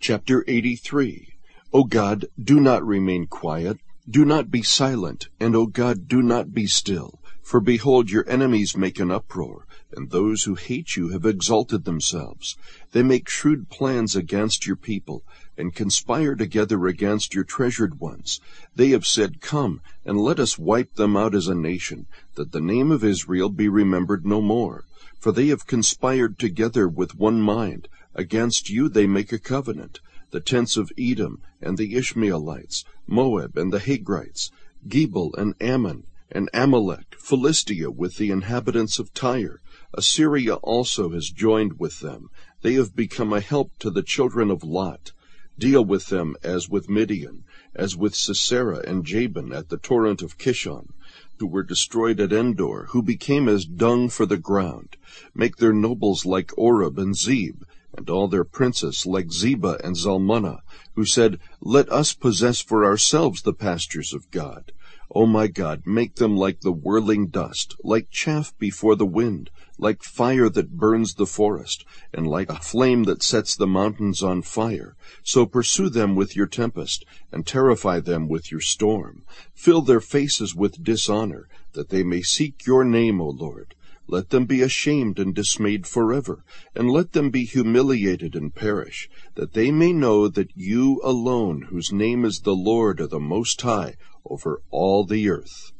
Chapter 83. O God, do not remain quiet. Do not be silent, and O God, do not be still. For behold, your enemies make an uproar, and those who hate you have exalted themselves. They make shrewd plans against your people, and conspire together against your treasured ones. They have said, Come, and let us wipe them out as a nation, that the name of Israel be remembered no more. For they have conspired together with one mind. Against you they make a covenant, the tents of Edom and the Ishmaelites, Moab and the Hagrites, Gebal and Ammon, and Amalek, Philistia with the inhabitants of Tyre. Assyria also has joined with them. They have become a help to the children of Lot. Deal with them as with Midian, as with Sisera and Jabin at the torrent of Kishon, who were destroyed at Endor, who became as dung for the ground. Make their nobles like Oreb and Zeb, and all their princes like Zebah and Zalmunna, who said, Let us possess for ourselves the pastures of God. O my God, make them like the whirling dust, like chaff before the wind, like fire that burns the forest, and like a flame that sets the mountains on fire. So pursue them with your tempest, and terrify them with your storm. Fill their faces with dishonor, that they may seek your name, O Lord. Let them be ashamed and dismayed forever, and let them be humiliated and perish, that they may know that you alone, whose name is the Lord, are the Most High over all the earth.